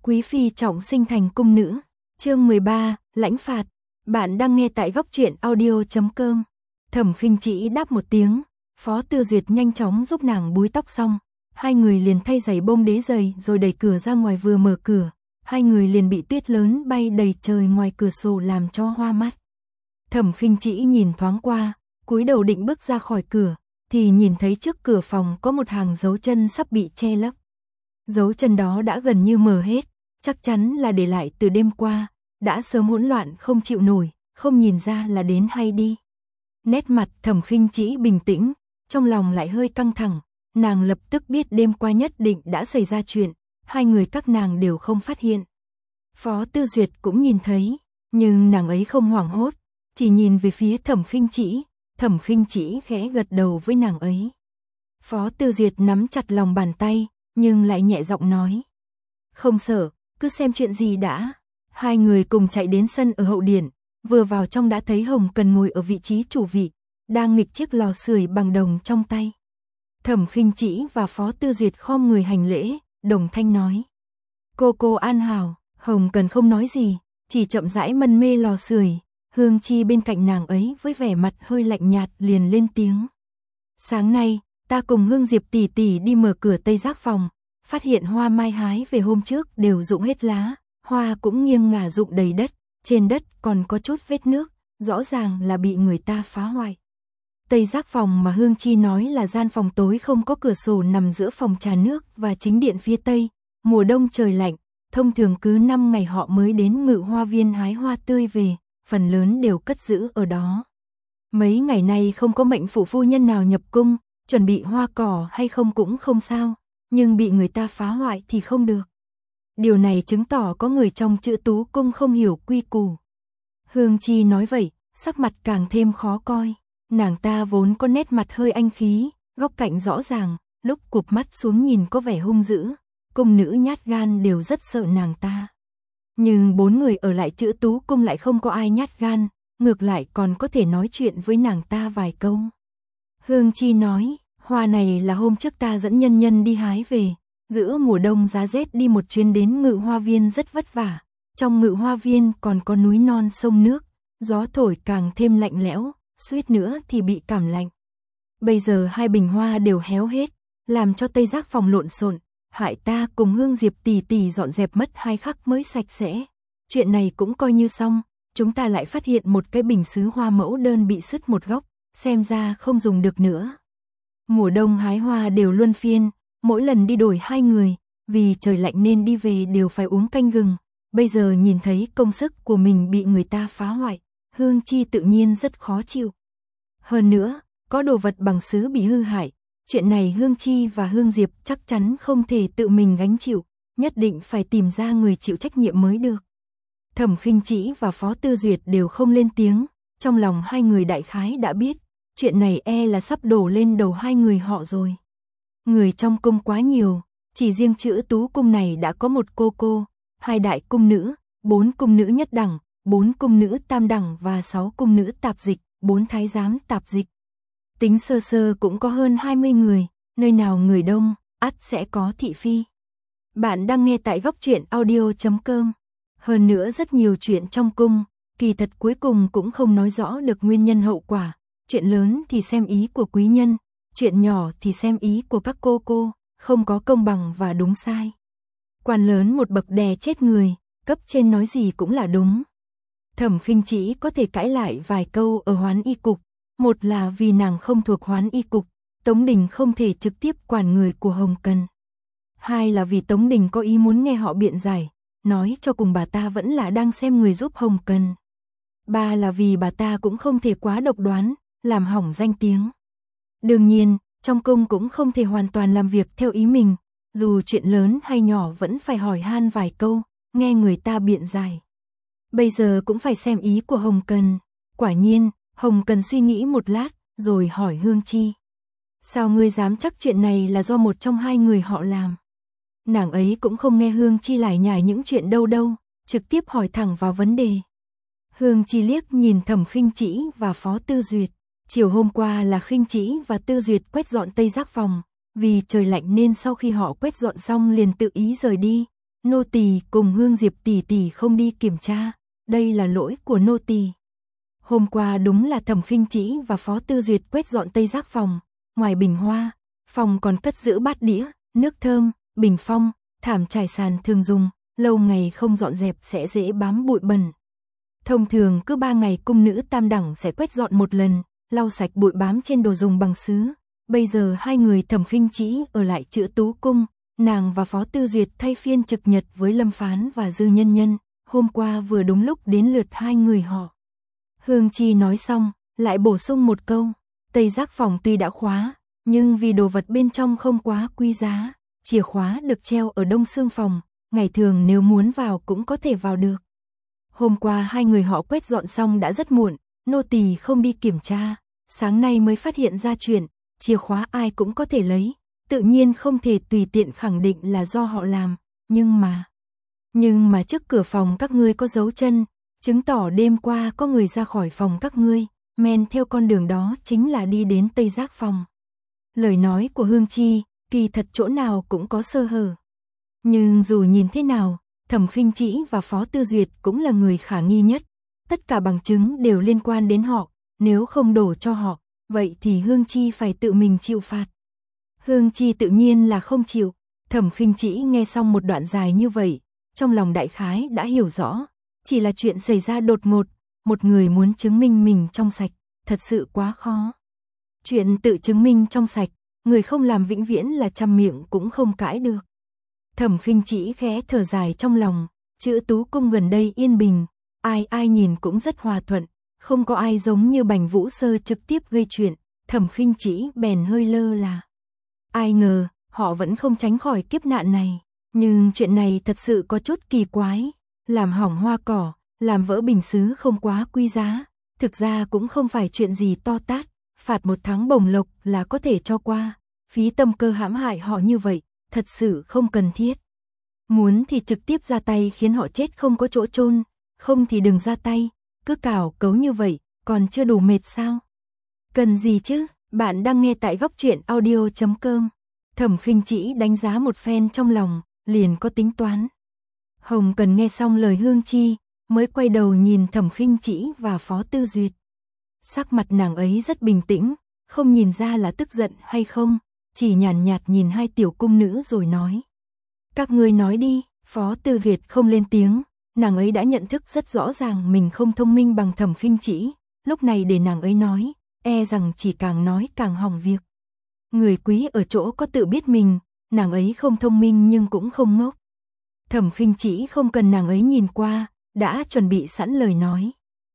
Quý phi trọng sinh thành cung nữ. Chương 13, lãnh phạt. Bạn đang nghe tại góc truyện audio.com. Thẩm Khinh Trĩ đáp một tiếng, Phó Tư Duyệt nhanh chóng giúp nàng búi tóc xong, hai người liền thay giày bông đế giày rồi đẩy cửa ra ngoài. Vừa mở cửa, hai người liền bị tuyết lớn bay đầy trời ngoài cửa sổ làm cho hoa mắt. Thẩm Khinh Trĩ nhìn thoáng qua, cúi đầu định bước ra khỏi cửa, thì nhìn thấy trước cửa phòng có một hàng dấu chân sắp bị che lấp. Dấu chân đó đã gần như mờ hết, chắc chắn là để lại từ đêm qua, đã sớm hỗn loạn không chịu nổi, không nhìn ra là đến hay đi. Nét mặt Thẩm Khinh Trĩ bình tĩnh, trong lòng lại hơi căng thẳng, nàng lập tức biết đêm qua nhất định đã xảy ra chuyện, hai người các nàng đều không phát hiện. Phó Tư Duyệt cũng nhìn thấy, nhưng nàng ấy không hoảng hốt, chỉ nhìn về phía Thẩm Khinh Trĩ. Thẩm Khinh Trĩ khẽ gật đầu với nàng ấy. Phó Tư Duyệt nắm chặt lòng bàn tay, nhưng lại nhẹ giọng nói: "Không sợ, cứ xem chuyện gì đã." Hai người cùng chạy đến sân ở hậu điện, vừa vào trong đã thấy Hồng Cần ngồi ở vị trí chủ vị, đang nghịch chiếc lò sưởi bằng đồng trong tay. Thẩm Khinh Trĩ và Phó Tư Duyệt khom người hành lễ, đồng thanh nói: Cô an hảo." Hồng Cần không nói gì, chỉ chậm rãi mân mê lò sưởi. Hương Chi bên cạnh nàng ấy với vẻ mặt hơi lạnh nhạt liền lên tiếng: "Sáng nay, ta cùng Hương Diệp tỷ tỷ đi mở cửa Tây Giác phòng, phát hiện hoa mai hái về hôm trước đều rụng hết lá, hoa cũng nghiêng ngả rụng đầy đất, trên đất còn có chút vết nước, rõ ràng là bị người ta phá hoại." Tây Giác phòng mà Hương Chi nói là gian phòng tối không có cửa sổ nằm giữa phòng trà nước và chính điện phía Tây. Mùa đông trời lạnh, thông thường cứ 5 ngày họ mới đến Ngự Hoa Viên hái hoa tươi về, phần lớn đều cất giữ ở đó. Mấy ngày nay không có mệnh phụ phu nhân nào nhập cung, chuẩn bị hoa cỏ hay không cũng không sao, nhưng bị người ta phá hoại thì không được. Điều này chứng tỏ có người trong Chữ Tú cung không hiểu quy củ. Hương Chi nói vậy, sắc mặt càng thêm khó coi. Nàng ta vốn có nét mặt hơi anh khí, góc cạnh rõ ràng, lúc cụp mắt xuống nhìn có vẻ hung dữ, cung nữ nhát gan đều rất sợ nàng ta. Nhưng 4 người ở lại Chữ Tú cung lại không có ai nhát gan, ngược lại còn có thể nói chuyện với nàng ta vài câu. Hương Chi nói: "Hoa này là hôm trước ta dẫn nhân nhân đi hái về, giữa mùa đông giá rét đi một chuyến đến Ngự Hoa Viên rất vất vả, trong Ngự Hoa Viên còn có núi non sông nước, gió thổi càng thêm lạnh lẽo, suýt nữa thì bị cảm lạnh. Bây giờ 2 bình hoa đều héo hết, làm cho Tây Giác phòng lộn xộn, hại ta cùng Hương Diệp tỷ tỷ dọn dẹp mất 2 khắc mới sạch sẽ. Chuyện này cũng coi như xong, chúng ta lại phát hiện một cái bình sứ hoa mẫu đơn bị sứt một góc, xem ra không dùng được nữa." Mùa đông hái hoa đều luân phiên, mỗi lần đi đổi 2 người, vì trời lạnh nên đi về đều phải uống canh gừng. Bây giờ nhìn thấy công sức của mình bị người ta phá hoại, Hương Chi tự nhiên rất khó chịu. Hơn nữa, có đồ vật bằng sứ bị hư hại, chuyện này Hương Chi và Hương Diệp chắc chắn không thể tự mình gánh chịu, nhất định phải tìm ra người chịu trách nhiệm mới được. Thẩm Khinh Trĩ và Phó Tư Duyệt đều không lên tiếng, trong lòng hai người đại khái đã biết, chuyện này e là sắp đổ lên đầu hai người họ rồi. Người trong cung quá nhiều, chỉ riêng Chữ Tú cung này đã có 1 cô, 2 đại cung nữ, 4 cung nữ nhất đẳng, 4 cung nữ tam đẳng và 6 cung nữ tạp dịch, 4 thái giám tạp dịch. Tính sơ sơ cũng có hơn 20 người, nơi nào người đông, ắt sẽ có thị phi. Bạn đang nghe tại góc truyện audio.com. Hơn nữa rất nhiều chuyện trong cung, kỳ thật cuối cùng cũng không nói rõ được nguyên nhân hậu quả. Chuyện lớn thì xem ý của quý nhân, chuyện nhỏ thì xem ý của các cô, không có công bằng và đúng sai. Quan lớn một bậc đè chết người, cấp trên nói gì cũng là đúng. Thẩm Khinh Trĩ có thể cãi lại vài câu ở Hoán Y cục, một là vì nàng không thuộc Hoán Y cục, Tống Đình không thể trực tiếp quản người của Hồng Cần. 2 là vì Tống Đình có ý muốn nghe họ biện giải, nói cho cùng bà ta vẫn là đang xem người giúp Hồng Cần. 3 là vì bà ta cũng không thể quá độc đoán, làm hỏng danh tiếng. Đương nhiên, trong cung cũng không thể hoàn toàn làm việc theo ý mình, dù chuyện lớn hay nhỏ vẫn phải hỏi han vài câu, nghe người ta biện giải. Bây giờ cũng phải xem ý của Hồng Cần. Quả nhiên, Hồng Cần suy nghĩ một lát, rồi hỏi Hương Chi: "Sao ngươi dám chắc chuyện này là do một trong 2 người họ làm?" Nàng ấy cũng không nghe Hương Chi lải nhải những chuyện đâu, trực tiếp hỏi thẳng vào vấn đề. Hương Chi liếc nhìn Thẩm Khinh Trĩ và Phó Tư Duyệt. Chiều hôm qua là Khinh Trĩ và Tư Duyệt quét dọn Tây Giác phòng, vì trời lạnh nên sau khi họ quét dọn xong liền tự ý rời đi. nô tỳ cùng Hương Diệp tỷ tỷ không đi kiểm tra, đây là lỗi của nô tỳ. Hôm qua đúng là Thẩm Khinh Trĩ và Phó Tư Duyệt quét dọn tây giác phòng, ngoài bình hoa, phòng còn cất giữ bát đĩa, nước thơm, bình phong, thảm trải sàn thường dùng, lâu ngày không dọn dẹp sẽ dễ bám bụi bẩn. Thông thường cứ 3 ngày cung nữ tam đẳng sẽ quét dọn một lần, lau sạch bụi bám trên đồ dùng bằng sứ. Bây giờ hai người Thẩm Khinh Trĩ ở lại Chữ Tú cung, nàng và Phó Tư Duyệt thay phiên trực nhật với Lâm Phán và Dư Nhân Nhân, hôm qua vừa đúng lúc đến lượt hai người họ. Hương Chi nói xong, lại bổ sung một câu, tây giác phòng tuy đã khóa, nhưng vì đồ vật bên trong không quá quý giá, chìa khóa được treo ở đông xương phòng, ngày thường nếu muốn vào cũng có thể vào được. Hôm qua hai người họ quét dọn xong đã rất muộn, nô tỳ không đi kiểm tra, sáng nay mới phát hiện ra chuyện, chìa khóa ai cũng có thể lấy, tự nhiên không thể tùy tiện khẳng định là do họ làm, nhưng mà trước cửa phòng các ngươi có dấu chân, chứng tỏ đêm qua có người ra khỏi phòng các ngươi, men theo con đường đó chính là đi đến tây giác phòng. Lời nói của Hương Chi, kỳ thật chỗ nào cũng có sơ hở. Nhưng dù nhìn thế nào, Thẩm Khinh Trĩ và Phó Tư Duyệt cũng là người khả nghi nhất, tất cả bằng chứng đều liên quan đến họ, nếu không đổ cho họ, vậy thì Hương Chi phải tự mình chịu phạt. Hương Chi tự nhiên là không chịu, Thẩm Khinh Trĩ nghe xong một đoạn dài như vậy, trong lòng đại khái đã hiểu rõ, chỉ là chuyện xảy ra đột ngột, một người muốn chứng minh mình trong sạch, thật sự quá khó. Chuyện tự chứng minh trong sạch, người không làm vĩnh viễn là trăm miệng cũng không cãi được. Thẩm Khinh Trĩ khẽ thở dài trong lòng, Chữ Tú cung gần đây yên bình, ai nhìn cũng rất hòa thuận, không có ai giống như Bành Vũ Sơ trực tiếp gây chuyện, Thẩm Khinh Trĩ bèn hơi lơ là. Ai ngờ, họ vẫn không tránh khỏi kiếp nạn này, nhưng chuyện này thật sự có chút kỳ quái, làm hỏng hoa cỏ, làm vỡ bình sứ không quá quý giá, thực ra cũng không phải chuyện gì to tát, phạt 1 tháng bổng lộc là có thể cho qua, phí tâm cơ hãm hại họ như vậy, thật sự không cần thiết. Muốn thì trực tiếp ra tay khiến họ chết không có chỗ chôn, không thì đừng ra tay, cứ cào cấu như vậy, còn chưa đủ mệt sao? Cần gì chứ? Bạn đang nghe tại Góc Truyện Audio.com. Thẩm Khinh Trĩ đánh giá một phen trong lòng, liền có tính toán. Hồng Cần nghe xong lời Hương Chi, mới quay đầu nhìn Thẩm Khinh Trĩ và Phó Tư Duyệt. Sắc mặt nàng ấy rất bình tĩnh, không nhìn ra là tức giận hay không, chỉ nhàn nhạt nhìn hai tiểu cung nữ rồi nói. Các ngươi nói đi, Phó Tư Duyệt không lên tiếng, nàng ấy đã nhận thức rất rõ ràng mình không thông minh bằng Thẩm Khinh Trĩ, lúc này để nàng ấy nói, e rằng chỉ càng nói càng hỏng việc. Người quý ở chỗ có tự biết mình, nàng ấy không thông minh nhưng cũng không ngốc. Thẩm Khinh Trĩ không cần nàng ấy nhìn qua, đã chuẩn bị sẵn lời nói.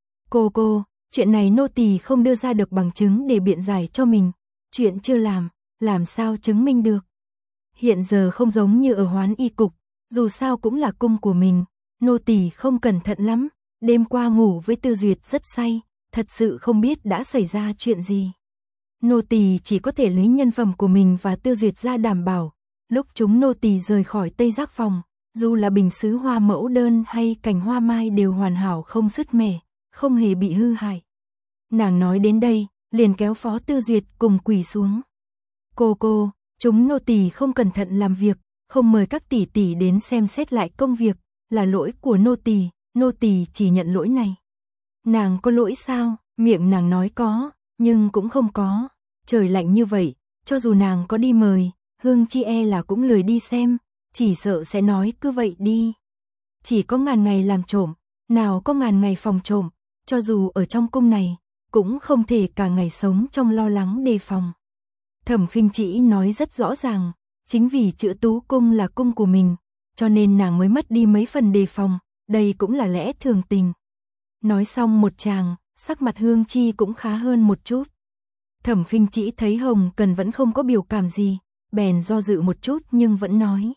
Cô, chuyện này nô tỳ không đưa ra được bằng chứng để biện giải cho mình, chuyện chưa làm sao chứng minh được. Hiện giờ không giống như ở Hoán Y cục, dù sao cũng là cung của mình, nô tỳ không cẩn thận lắm, đêm qua ngủ với Tư Duyệt rất say, thật sự không biết đã xảy ra chuyện gì. Nô tỳ chỉ có thể lấy nhân phẩm của mình và Tư Duyệt ra đảm bảo, lúc chúng nô tỳ rời khỏi tây giác phòng, dù là bình sứ hoa mẫu đơn hay cành hoa mai đều hoàn hảo không sứt mẻ, không hề bị hư hại. Nàng nói đến đây, liền kéo Phó Tư Duyệt cùng quỳ xuống. Cô, chúng nô tỳ không cẩn thận làm việc, không mời các tỷ tỷ đến xem xét lại công việc, là lỗi của nô tỳ chỉ nhận lỗi này. Nàng có lỗi sao? Miệng nàng nói có, nhưng cũng không có. Trời lạnh như vậy, cho dù nàng có đi mời, Hương Chi e là cũng lười đi xem, chỉ sợ sẽ nói cứ vậy đi. Chỉ có ngàn ngày làm trộm, nào có ngàn ngày phòng trộm, cho dù ở trong cung này, cũng không thể cả ngày sống trong lo lắng đề phòng. Thẩm Khinh Trĩ nói rất rõ ràng, chính vì Chữ Tú cung là cung của mình, cho nên nàng mới mất đi mấy phần đề phòng, đây cũng là lẽ thường tình. Nói xong một tràng, sắc mặt Hương Chi cũng khá hơn một chút. Thẩm Khinh Trĩ thấy Hồng Cần vẫn không có biểu cảm gì, bèn do dự một chút nhưng vẫn nói.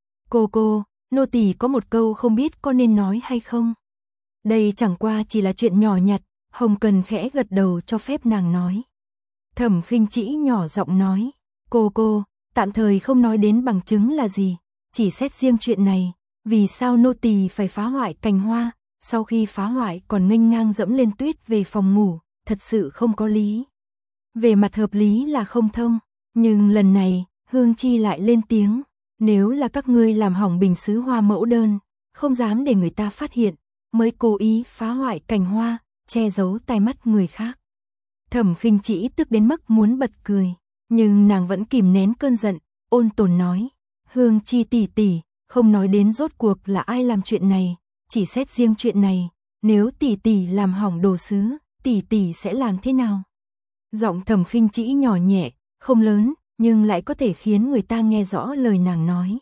Cô, nô tỳ có một câu không biết có nên nói hay không. Đây chẳng qua chỉ là chuyện nhỏ nhặt, Hồng Cần khẽ gật đầu cho phép nàng nói. Thẩm Khinh Trĩ nhỏ giọng nói. Cô, tạm thời không nói đến bằng chứng là gì, chỉ xét riêng chuyện này, vì sao nô tỳ phải phá hoại cành hoa, sau khi phá hoại còn nghênh ngang dẫm lên tuyết về phòng ngủ, thật sự không có lý. Về mặt hợp lý là không thông, nhưng lần này, Hương Chi lại lên tiếng. Nếu là các ngươi làm hỏng bình sứ hoa mẫu đơn, không dám để người ta phát hiện, mới cố ý phá hoại cành hoa, che giấu tai mắt người khác. Thẩm Khinh Trĩ tức đến mức muốn bật cười, nhưng nàng vẫn kìm nén cơn giận, ôn tồn nói, Hương Chi tỷ tỷ, không nói đến rốt cuộc là ai làm chuyện này, chỉ xét riêng chuyện này, nếu tỷ tỷ làm hỏng đồ sứ, tỷ tỷ sẽ làm thế nào? Giọng Thẩm Khinh Trĩ nhỏ nhẹ, không lớn, nhưng lại có thể khiến người ta nghe rõ lời nàng nói.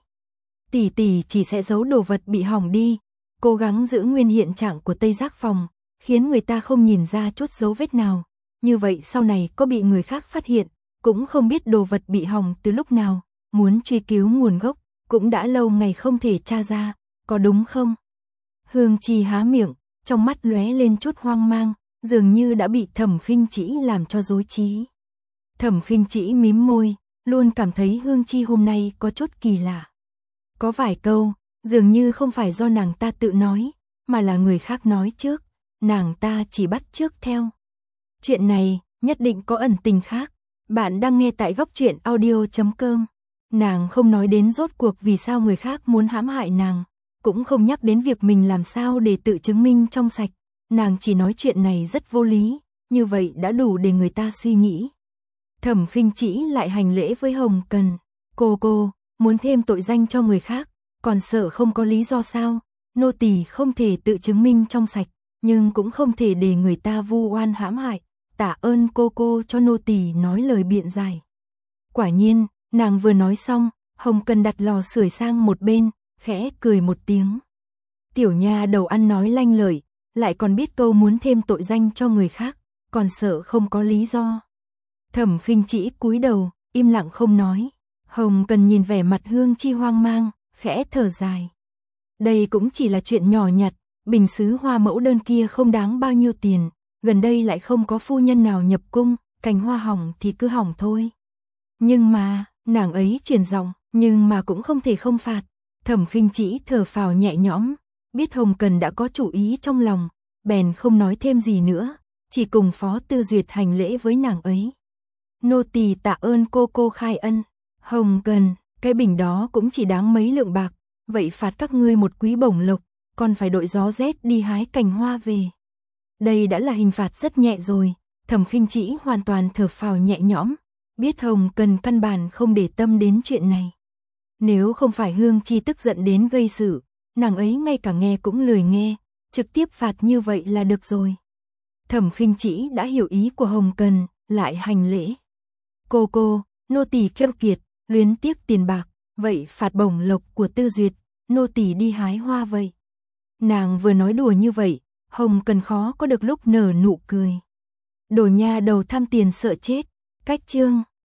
Tỷ tỷ chỉ sẽ giấu đồ vật bị hỏng đi, cố gắng giữ nguyên hiện trạng của Tây Giác phòng, khiến người ta không nhìn ra chút dấu vết nào. Như vậy sau này có bị người khác phát hiện, cũng không biết đồ vật bị hỏng từ lúc nào, muốn truy cứu nguồn gốc, cũng đã lâu ngày không thể tra ra, có đúng không? Hương Chi há miệng, trong mắt lóe lên chút hoang mang, dường như đã bị Thẩm Khinh Trĩ làm cho rối trí. Thẩm Khinh Trĩ mím môi, luôn cảm thấy Hương Chi hôm nay có chút kỳ lạ. Có vài câu, dường như không phải do nàng ta tự nói, mà là người khác nói trước, nàng ta chỉ bắt chước theo. Chuyện này, nhất định có ẩn tình khác. Bạn đang nghe tại góc truyện audio.com. Nàng không nói đến rốt cuộc vì sao người khác muốn hãm hại nàng, cũng không nhắc đến việc mình làm sao để tự chứng minh trong sạch. Nàng chỉ nói chuyện này rất vô lý, như vậy đã đủ để người ta suy nghĩ. Thẩm Khinh Trĩ lại hành lễ với Hồng Cần. Cô, muốn thêm tội danh cho người khác, còn sợ không có lý do sao? Nô tỳ không thể tự chứng minh trong sạch, nhưng cũng không thể để người ta vu oan hãm hại. Tạ ơn cô cho nô tỳ nói lời biện giải. Quả nhiên, nàng vừa nói xong, Hồng Cần đặt lò sưởi sang một bên, khẽ cười một tiếng. Tiểu nha đầu ăn nói lanh lợi, lại còn biết câu muốn thêm tội danh cho người khác, còn sợ không có lý do. Thẩm Khinh Trĩ cúi đầu, im lặng không nói. Hồng Cần nhìn vẻ mặt Hương Chi hoang mang, khẽ thở dài. Đây cũng chỉ là chuyện nhỏ nhặt, bình sứ hoa mẫu đơn kia không đáng bao nhiêu tiền, gần đây lại không có phu nhân nào nhập cung, cành hoa hỏng thì cứ hỏng thôi. Nhưng mà, nàng ấy chuyển giọng, nhưng mà cũng không thể không phạt. Thẩm Khinh Trĩ thở phào nhẹ nhõm, biết Hồng Cần đã có chủ ý trong lòng, bèn không nói thêm gì nữa, chỉ cùng Phó Tư Duyệt hành lễ với nàng ấy. Nô tỳ tạ ơn cô khai ân. Hồng Cần, cái bình đó cũng chỉ đáng mấy lượng bạc, vậy phạt các ngươi một quý bổng lộc, còn phải đội gió rét đi hái cành hoa về. Đây đã là hình phạt rất nhẹ rồi. Thẩm Khinh Trĩ hoàn toàn thở phào nhẹ nhõm, biết Hồng Cần căn bản không để tâm đến chuyện này. Nếu không phải Hương Chi tức giận đến gây sự, nàng ấy ngay cả nghe cũng lười nghe, trực tiếp phạt như vậy là được rồi. Thẩm Khinh Trĩ đã hiểu ý của Hồng Cần, lại hành lễ. Cô, nô tỳ keo kiệt, luyến tiếc tiền bạc, vậy phạt bổng lộc của Tư Duyệt, nô tỳ đi hái hoa vậy. Nàng vừa nói đùa như vậy, Hồng Cần khó có được lúc nở nụ cười. Đồ nha đầu tham tiền sợ chết. Cách chương